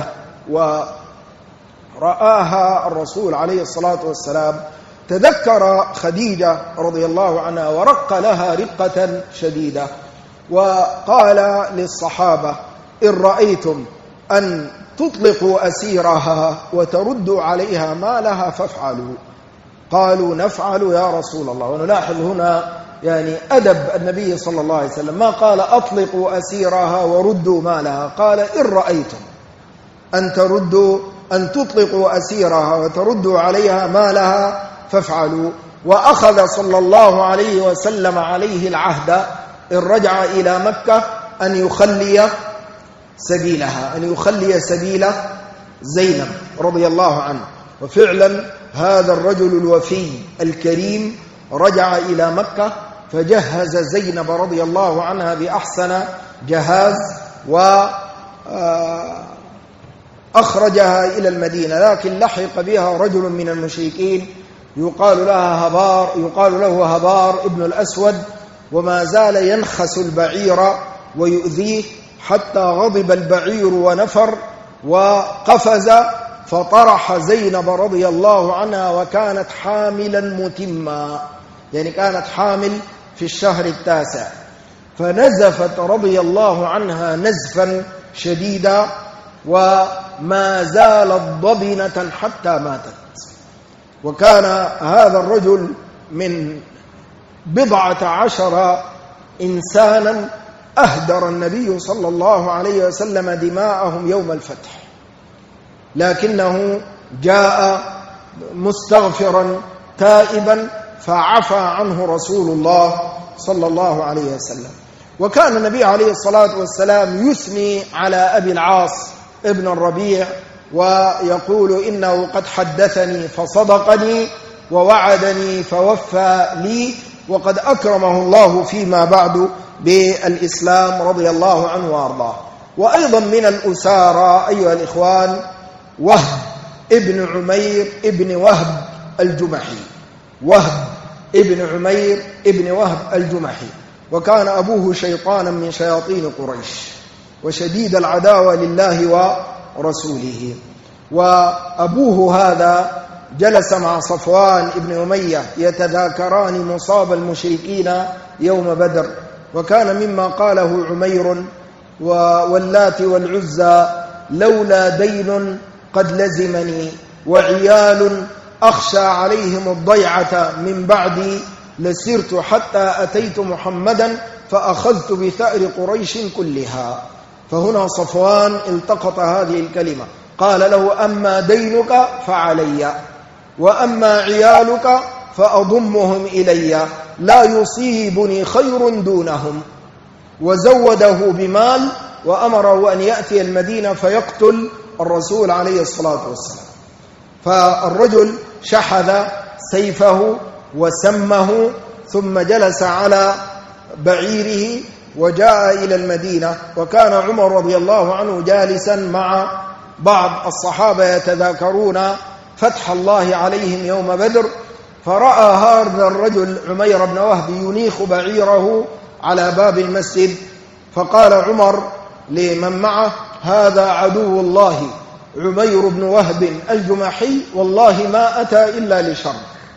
ورآها الرسول عليه الصلاة والسلام تذكر خديجة رضي الله عنها ورق لها رقة شديدة، وقال للصحابة إن رأيتم أن تطلقوا أسيرها وتردوا عليها مالها فافعلوا. قالوا نفعل يا رسول الله. ونلاحظ هنا يعني أدب النبي صلى الله عليه وسلم، ما قال أطلقوا أسيرها وردوا مالها، قال إن رأيتم أن تطلقوا أسيرها وتردوا عليها مالها فافعلوا. وأخذ صلى الله عليه وسلم عليه العهد إن رجع إلى مكة أن يخلي سبيلها، أن يخلي سبيل زينب رضي الله عنه. وفعلا هذا الرجل الوفي الكريم رجع إلى مكة فجهز زينب رضي الله عنها بأحسن جهاز وأخرجها إلى المدينة، لكن لحق بها رجل من المشركين يقال له هبار ابن الأسود، وما زال ينخس البعير ويؤذيه حتى غضب البعير ونفر وقفز فطرح زينب رضي الله عنها، وكانت حاملا متما، يعني كانت حامل في الشهر التاسع، فنزفت رضي الله عنها نزفا شديدا وما زالت ضبنة حتى ماتت. وكان هذا الرجل من 14 إنسانا أهدر النبي صلى الله عليه وسلم دماءهم يوم الفتح، لكنه جاء مستغفرا تائبا فعفى عنه رسول الله صلى الله عليه وسلم. وكان النبي عليه الصلاة والسلام يثني على أبي العاص ابن الربيع ويقول إنه قد حدثني فصدقني ووعدني فوفى لي، وقد أكرمه الله فيما بعد بالإسلام رضي الله عنه وأرضاه. وأيضا من الأسارى أيها الإخوان وهب ابن عمير ابن وهب الجمحي، وكان أبوه شيطانا من شياطين قريش وشديد العداوة لله ورسوله. وأبوه هذا جلس مع صفوان ابن أمية يتذاكران مصاب المشركين يوم بدر، وكان مما قاله عمير واللات والعزى لولا دين قد لزمني وعيال أخشى عليهم الضيعة من بعدي لسرت حتى أتيت محمدا فأخذت بثأر قريش كلها. فهنا صفوان التقط هذه الكلمة، قال له: أما دينك فعلي، وأما عيالك فأضمهم إلي، لا يصيبني خير دونهم. وزوده بمال وأمره أن يأتي المدينة فيقتل الرسول عليه الصلاة والسلام. فالرجل شحذ سيفه وسمه ثم جلس على بعيره وجاء إلى المدينة. وكان عمر رضي الله عنه جالسا مع بعض الصحابة يتذاكرون فتح الله عليهم يوم بدر، فرأى هذا الرجل عمير بن وهب ينيخ بعيره على باب المسجد، فقال عمر لمن معه: هذا عدو الله عمير بن وهب الجمحي، والله ما أتى إلا لشر،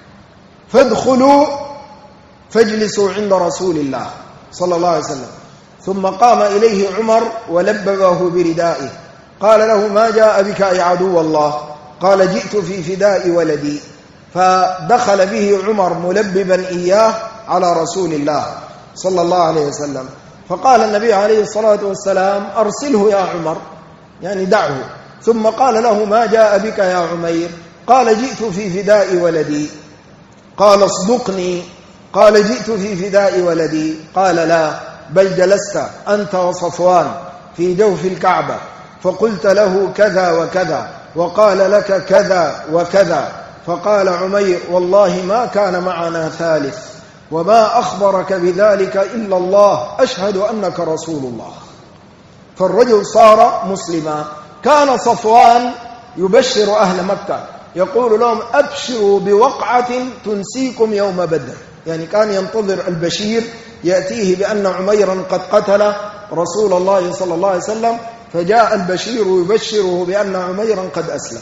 فادخلوا فاجلسوا عند رسول الله صلى الله عليه وسلم. ثم قام إليه عمر ولببه بردائه، قال له: ما جاء بك يا عدو الله؟ قال: جئت في فداء ولدي. فدخل به عمر ملببا إياه على رسول الله صلى الله عليه وسلم. فقال النبي عليه الصلاة والسلام: أرسله يا عمر، يعني دعه. ثم قال له: ما جاء بك يا عمير؟ قال: جئت في فداء ولدي. قال: اصدقني. قال: جئت في فداء ولدي. قال: لا، بل جلست أنت وصفوان في جوف الكعبة فقلت له كذا وكذا وقال لك كذا وكذا. فقال عمير: والله ما كان معنا ثالث، وما أخبرك بذلك إلا الله، أشهد أنك رسول الله. فالرجل صار مسلما. كان صفوان يبشر أهل مكة، يقول لهم: أبشروا بوقعة تنسيكم يوم بدر. يعني كان ينتظر البشير يأتيه بأن عميرا قد قتل رسول الله صلى الله عليه وسلم، فجاء البشير يبشره بأن عميرا قد أسلم.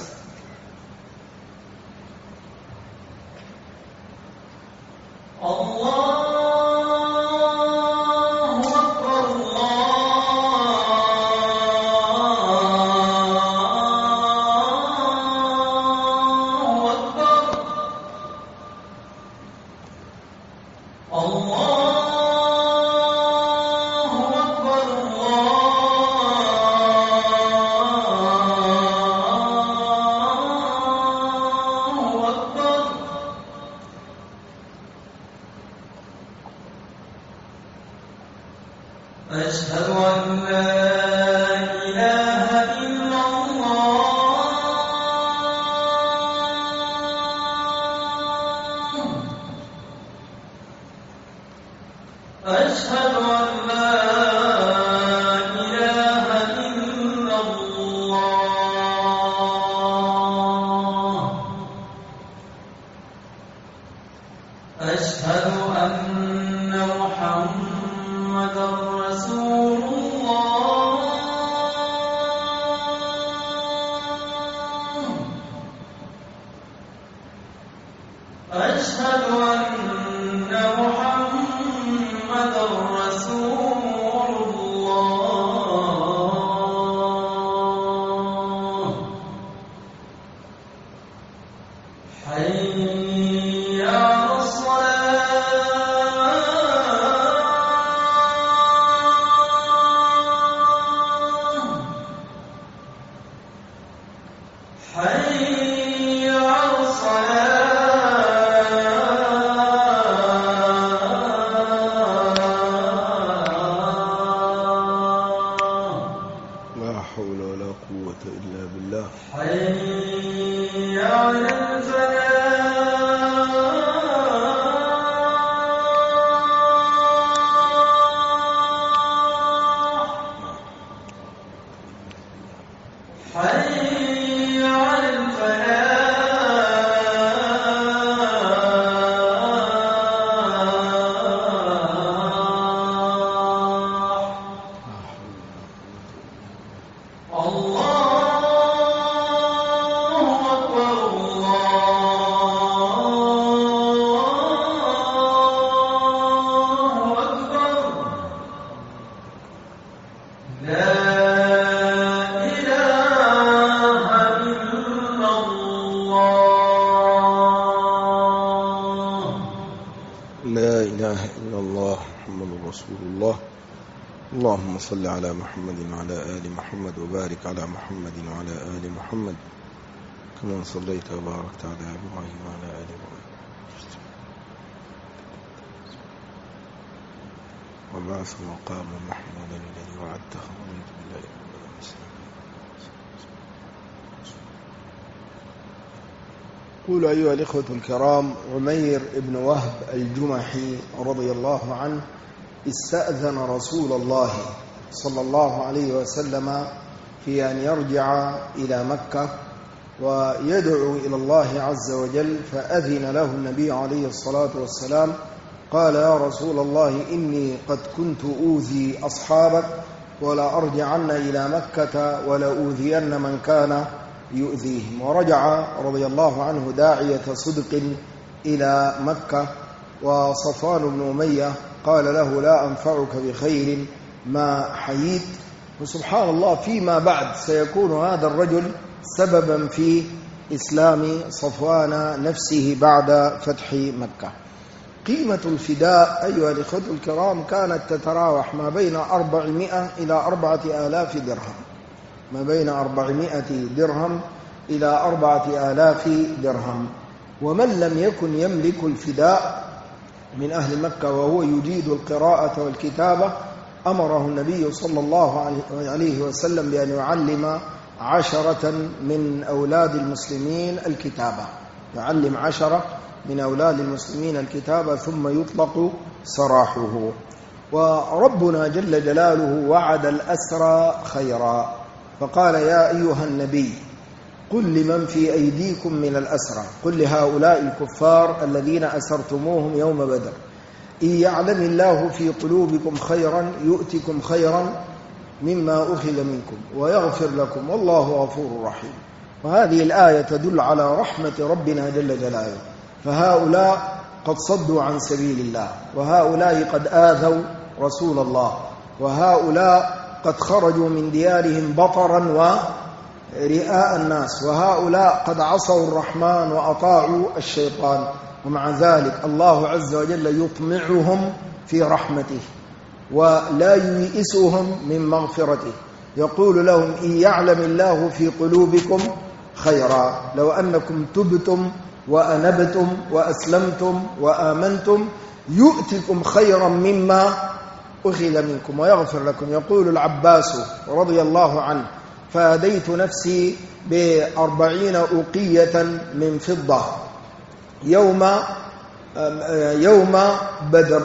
أشهد أن لا إله إلا الله. أشهد أن لا إله إلا الله. أشهد أن محمدًا رسول الله. أشهد أن محمدًا رسول الله. حي على الصلاة. لا إله إلا الله محمد رسول الله. اللهم صل على محمد وعلى آل محمد وبارك على محمد وعلى آل محمد كما صليت وباركت على إبراهيم وعلى آل إبراهيم. وبعث مقاما محمودا الذي وعدته ورضيت بالله يقول أيها الإخوة الكرام: عمير بن وهب الجمحي رضي الله عنه استأذن رسول الله صلى الله عليه وسلم في أن يرجع إلى مكة ويدعو إلى الله عز وجل، فأذن له النبي عليه الصلاة والسلام. قال: يا رسول الله، إني قد كنت أوذي أصحابك ولا أرجعن إلى مكة ولا أوذين من كان يؤذيهم. ورجع رضي الله عنه داعية صدق إلى مكة، وصفوان بن أمية قال له: لا أنفعك بخير ما حييت. وسبحان الله فيما بعد سيكون هذا الرجل سببا في إسلام صفوان نفسه بعد فتح مكة. قيمة الفداء أيها الإخوة الكرام كانت تتراوح ما بين 400 إلى 4000 درهم، ما بين 400 درهم إلى 4000 درهم. ومن لم يكن يملك الفداء من أهل مكة وهو يجيد القراءة والكتابة أمره النبي صلى الله عليه وسلم بأن يعلم 10 من أولاد المسلمين الكتابة، يعلم 10 من أولاد المسلمين الكتابة ثم يطلق سراحه. وربنا جل جلاله وعد الأسرى خيرا، فقال: يا أيها النبي قل لمن في أيديكم من الأسرى، قل لهؤلاء الكفار الذين أسرتموهم يوم بدر: إن يعلم الله في قلوبكم خيرا يؤتكم خيرا مما أخذ منكم ويغفر لكم والله غفور رحيم. وهذه الآية تدل على رحمة ربنا جل جلاله، فهؤلاء قد صدوا عن سبيل الله، وهؤلاء قد آذوا رسول الله، وهؤلاء قد خرجوا من ديارهم بطرا ورئاء الناس، وهؤلاء قد عصوا الرحمن وأطاعوا الشيطان، ومع ذلك الله عز وجل يطمعهم في رحمته ولا ييئسهم من مغفرته. يقول لهم: إن يعلم الله في قلوبكم خيرا، لو أنكم تبتم وأنبتم وأسلمتم وآمنتم يؤتكم خيرا مما أخذ منكم ويغفر لكم. يقول العباس رضي الله عنه: فأديت نفسي ب40 أوقية من فضة يوم بدر،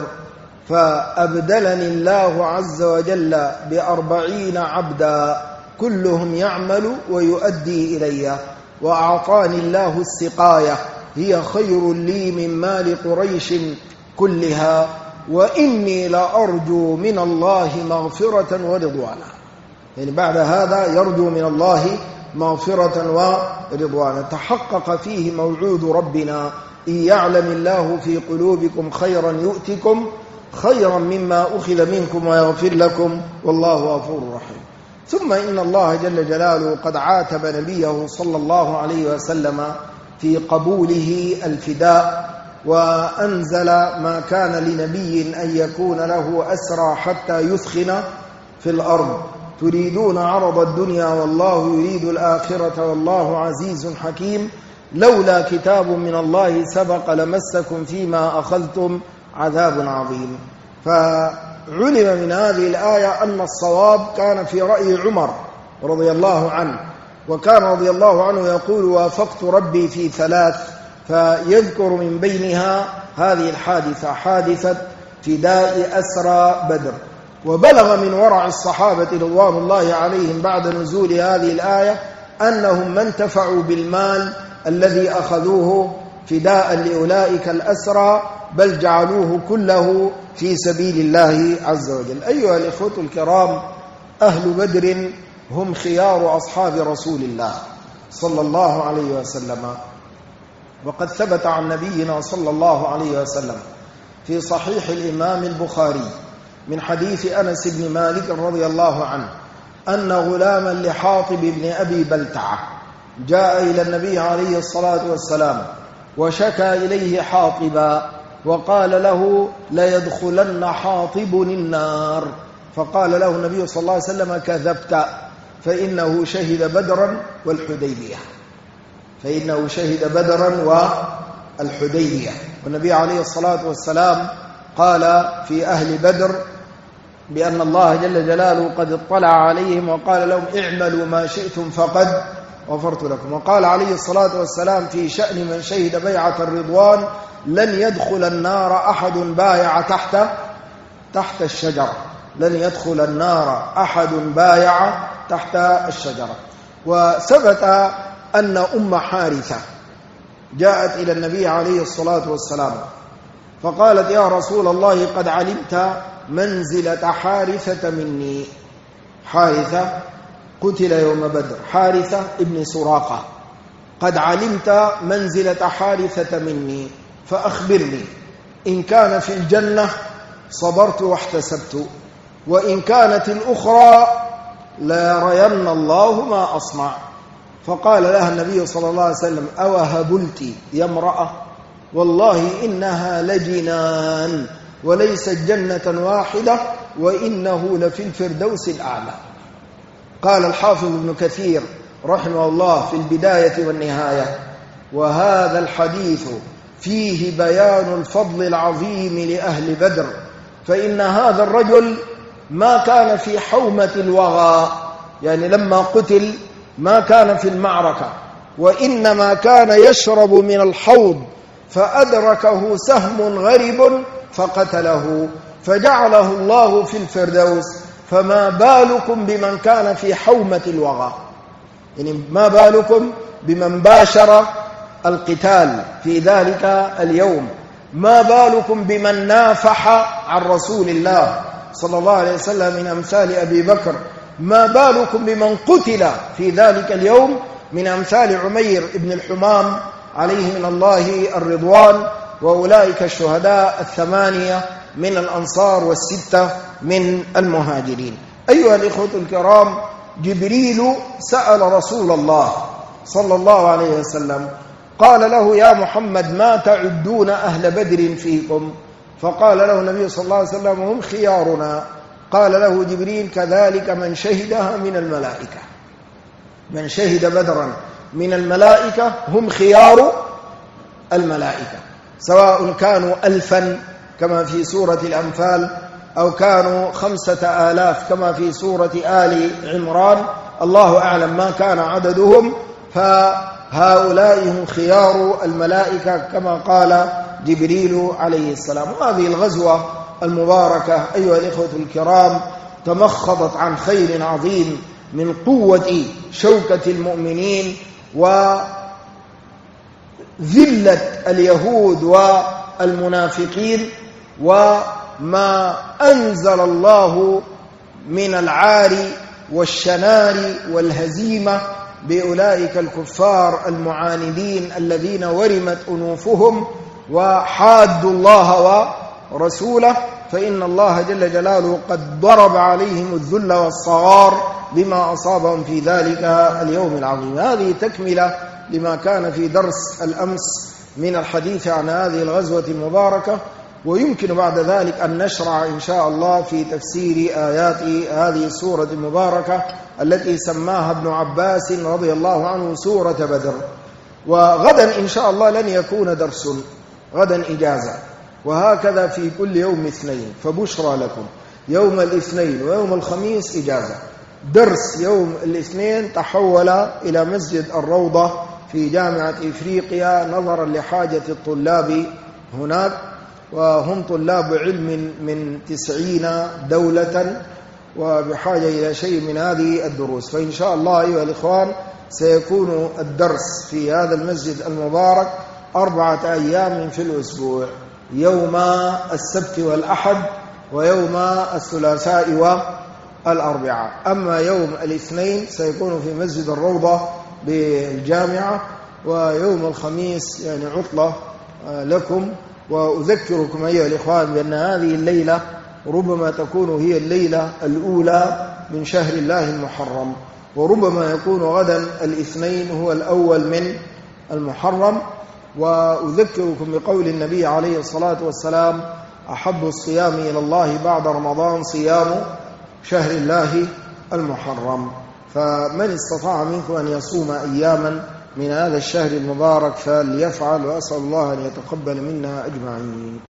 فأبدلني الله عز وجل ب40 عبدا كلهم يعمل ويؤدي إلي، وأعطاني الله السقاية هي خير لي من مال قريش كلها، وإني لأرجو من الله مغفرة ورضوانا. يعني بعد هذا يرجو من الله مغفرة ورضوانا. تحقق فيه موعود ربنا: إن يعلم الله في قلوبكم خيرا يؤتكم خيرا مما أخذ منكم ويغفر لكم والله غفور رحيم. ثم إن الله جل جلاله قد عاتب نبيه صلى الله عليه وسلم في قبوله الفداء، وأنزل: ما كان لنبي أن يكون له أسرى حتى يثخن في الأرض تريدون عرض الدنيا والله يريد الآخرة والله عزيز حكيم، لولا كتاب من الله سبق لمسكم فيما أخذتم عذاب عظيم. فعلم من هذه الآية أن الصواب كان في رأي عمر رضي الله عنه، وكان رضي الله عنه يقول: وافقت ربي في 3، فيذكر من بينها هذه الحادثة، حادثة فداء أسرى بدر. وبلغ من ورع الصحابة رضوان الله عليهم بعد نزول هذه الآية أنهم ما انتفعوا بالمال الذي أخذوه فداء لأولئك الأسرى، بل جعلوه كله في سبيل الله عز وجل. أيها الإخوة الكرام، أهل بدر هم خيار أصحاب رسول الله صلى الله عليه وسلم، وقد ثبت عن نبينا صلى الله عليه وسلم في صحيح الإمام البخاري من حديث أنس بن مالك رضي الله عنه أن غلاما لحاطب بن أبي بلتعة جاء إلى النبي عليه الصلاة والسلام وشكى إليه حاطبا وقال له ليدخلن حاطب النار، فقال له النبي صلى الله عليه وسلم كذبت، فإنه شهد بدرا والحديبية، فإنه شهد بدرا والحديبية. والنبي عليه الصلاة والسلام قال في أهل بدر بأن الله جل جلاله قد اطلع عليهم وقال لهم اعملوا ما شئتم فقد غفرت لكم. وقال عليه الصلاة والسلام في شأن من شهد بيعة الرضوان لن يدخل النار أحد بايع تحت الشجرة، لن يدخل النار أحد بايع تحت الشجرة. وثبت أن أم حارثة جاءت إلى النبي عليه الصلاة والسلام فقالت يا رسول الله قد علمت منزلة حارثة مني. حارثة قتل يوم بدر، حارثة ابن سراقة، قد علمت منزلة حارثة مني فأخبرني، إن كان في الجنة صبرت واحتسبت، وإن كانت الأخرى لا يرين الله ما أصنع. فقال لها النبي صلى الله عليه وسلم أوهبلت يا امرأة، والله إنها لجنان وليست جنة واحدة وإنه لفي الفردوس الأعلى. قال الحافظ ابن كثير رحمه الله في البداية والنهاية وهذا الحديث فيه بيان الفضل العظيم لأهل بدر، فإن هذا الرجل ما كان في حومة الوغى، يعني لما قتل ما كان في المعركة، وإنما كان يشرب من الحوض فأدركه سهم غريب فقتله فجعله الله في الفردوس. فما بالكم بمن كان في حومة الوغى، يعني ما بالكم بمن باشر القتال في ذلك اليوم، ما بالكم بمن نافح عن رسول الله صلى الله عليه وسلم من أمثال أبي بكر، ما بالكم بمن قتل في ذلك اليوم من أمثال عمير بن الحمام عليه من الله الرضوان، وأولئك الشهداء الثمانية من الأنصار والستة من المهاجرين. أيها الإخوة الكرام، جبريل سأل رسول الله صلى الله عليه وسلم قال له يا محمد ما تعدون أهل بدر فيكم؟ فقال له النبي صلى الله عليه وسلم هم خيارنا. قال له جبريل كذلك من شهدها من الملائكة، من شهد بدرا من الملائكة هم خيار الملائكة، سواء كانوا 1000 كما في سورة الأنفال أو كانوا 5000 كما في سورة آل عمران، الله أعلم ما كان عددهم، فهؤلاء هم خيار الملائكة كما قال جبريل عليه السلام. وهذه الغزوة المباركة أيها الإخوة الكرام تمخضت عن خير عظيم من قوة شوكة المؤمنين وذلة اليهود والمنافقين، وما أنزل الله من العار والشنار والهزيمة بأولئك الكفار المعاندين الذين ورمت أنوفهم وحادوا الله ورسوله، فإن الله جل جلاله قد ضرب عليهم الذل والصغار بما أصابهم في ذلك اليوم العظيم. هذه تكملة لما كان في درس الأمس من الحديث عن هذه الغزوة المباركة، ويمكن بعد ذلك أن نشرع إن شاء الله في تفسير آيات هذه السورة المباركة التي سماها ابن عباس رضي الله عنه سورة بدر. وغدا إن شاء الله لن يكون درس، غدا إجازة، وهكذا في كل يوم اثنين، فبشرى لكم يوم الاثنين ويوم الخميس إجازة. درس يوم الاثنين تحول إلى مسجد الروضة في جامعة إفريقيا نظرا لحاجة الطلاب هناك، وهم طلاب علم من 90 دولة وبحاجة إلى شيء من هذه الدروس. فإن شاء الله أيها الإخوان سيكون الدرس في هذا المسجد المبارك 4 أيام في الأسبوع، يوم السبت والأحد ويوم الثلاثاء والأربعاء. أما يوم الاثنين سيكون في مسجد الروضة بالجامعة، ويوم الخميس يعني عطلة لكم. وأذكركم أيها الإخوان بأن هذه الليلة ربما تكون هي الليلة الأولى من شهر الله المحرم، وربما يكون غدا الاثنين هو الأول من المحرم، وأذكركم بقول النبي عليه الصلاة والسلام: أحب الصيام إلى الله بعد رمضان صيام شهر الله المحرم. فمن استطاع منكم أن يصوم أياما من هذا الشهر المبارك فليفعل، وأسأل الله أن يتقبل منا أجمعين.